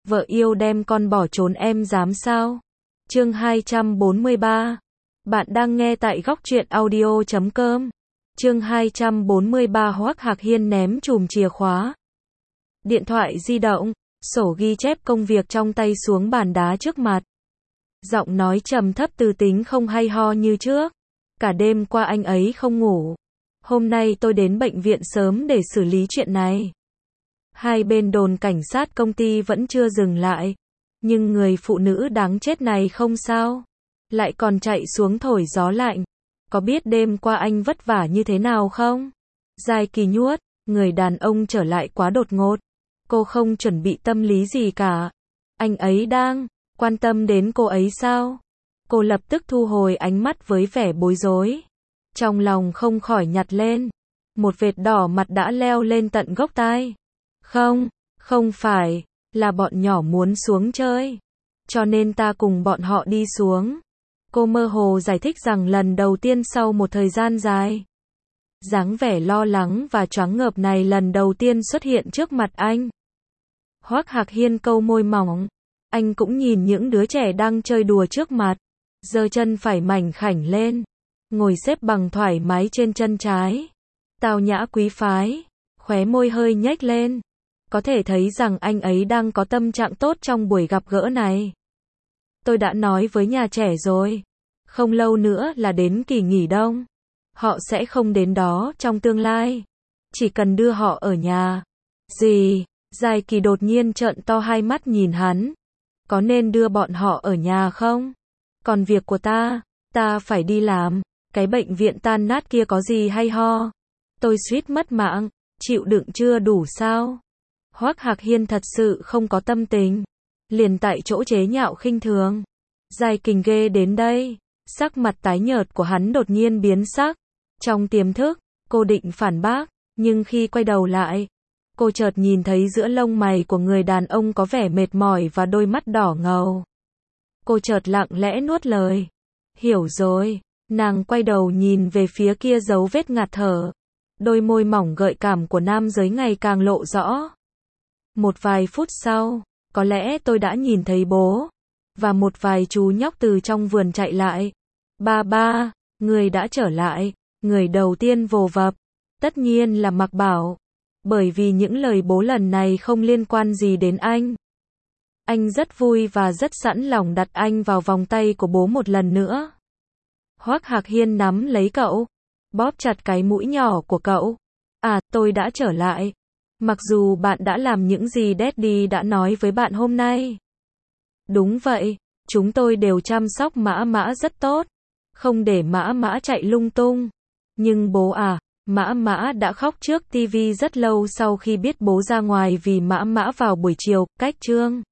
Vợ yêu đem con bỏ trốn em dám sao? Chương 243. Bạn đang nghe tại góc truyện audio.com. Chương 243. Hoắc Hạc Hiên ném chùm chìa khóa, điện thoại di động, sổ ghi chép công việc trong tay xuống bàn đá trước mặt. Giọng nói trầm thấp từ tính không hay ho như trước. Cả đêm qua anh ấy không ngủ. Hôm nay tôi đến bệnh viện sớm để xử lý chuyện này. Hai bên đồn cảnh sát công ty vẫn chưa dừng lại. Nhưng người phụ nữ đáng chết này không sao. Lại còn chạy xuống thổi gió lạnh. Có biết đêm qua anh vất vả như thế nào không? Giai Kỳ nhuốt, người đàn ông trở lại quá đột ngột. Cô không chuẩn bị tâm lý gì cả. Anh ấy đang quan tâm đến cô ấy sao? Cô lập tức thu hồi ánh mắt với vẻ bối rối. Trong lòng không khỏi nhặt lên. Một vệt đỏ mặt đã leo lên tận gốc tai. Không phải, là bọn nhỏ muốn xuống chơi. Cho nên ta cùng bọn họ đi xuống. Cô mơ hồ giải thích rằng lần đầu tiên sau một thời gian dài. Dáng vẻ lo lắng và choáng ngợp này lần đầu tiên xuất hiện trước mặt anh. Hoắc Hạc Hiên câu môi mỏng. Anh cũng nhìn những đứa trẻ đang chơi đùa trước mặt. Giơ chân phải mảnh khảnh lên. Ngồi xếp bằng thoải mái trên chân trái. Tao nhã quý phái. Khóe môi hơi nhếch lên. Có thể thấy rằng anh ấy đang có tâm trạng tốt trong buổi gặp gỡ này. Tôi đã nói với nhà trẻ rồi. Không lâu nữa là đến kỳ nghỉ đông. Họ sẽ không đến đó trong tương lai. Chỉ cần đưa họ ở nhà. Gì? Giai Kỳ đột nhiên trợn to hai mắt nhìn hắn. Có nên đưa bọn họ ở nhà không? Còn việc của ta phải đi làm. Cái bệnh viện tan nát kia có gì hay ho? Tôi suýt mất mạng, chịu đựng chưa đủ sao? Hoắc Hạc Hiên thật sự không có tâm tình. Liền tại chỗ chế nhạo khinh thường. Giai Kình ghê đến đây. Sắc mặt tái nhợt của hắn đột nhiên biến sắc. Trong tiềm thức, cô định phản bác, nhưng khi quay đầu lại, cô chợt nhìn thấy giữa lông mày của người đàn ông có vẻ mệt mỏi và đôi mắt đỏ ngầu. Cô chợt lặng lẽ nuốt lời. Hiểu rồi. Nàng quay đầu nhìn về phía kia dấu vết ngạt thở. Đôi môi mỏng gợi cảm của nam giới ngày càng lộ rõ. Một vài phút sau, có lẽ tôi đã nhìn thấy bố. Và một vài chú nhóc từ trong vườn chạy lại. Ba, người đã trở lại. Người đầu tiên vồ vập. Tất nhiên là Mạc Bảo. Bởi vì những lời bố lần này không liên quan gì đến anh. Anh rất vui và rất sẵn lòng đặt anh vào vòng tay của bố một lần nữa. Hoắc Hạc Hiên nắm lấy cậu. Bóp chặt cái mũi nhỏ của cậu. À, tôi đã trở lại. Mặc dù bạn đã làm những gì Daddy đã nói với bạn hôm nay. Đúng vậy, chúng tôi đều chăm sóc Mã Mã rất tốt. Không để Mã Mã chạy lung tung. Nhưng bố à, Mã Mã đã khóc trước TV rất lâu sau khi biết bố ra ngoài vì Mã Mã vào buổi chiều, cách chương.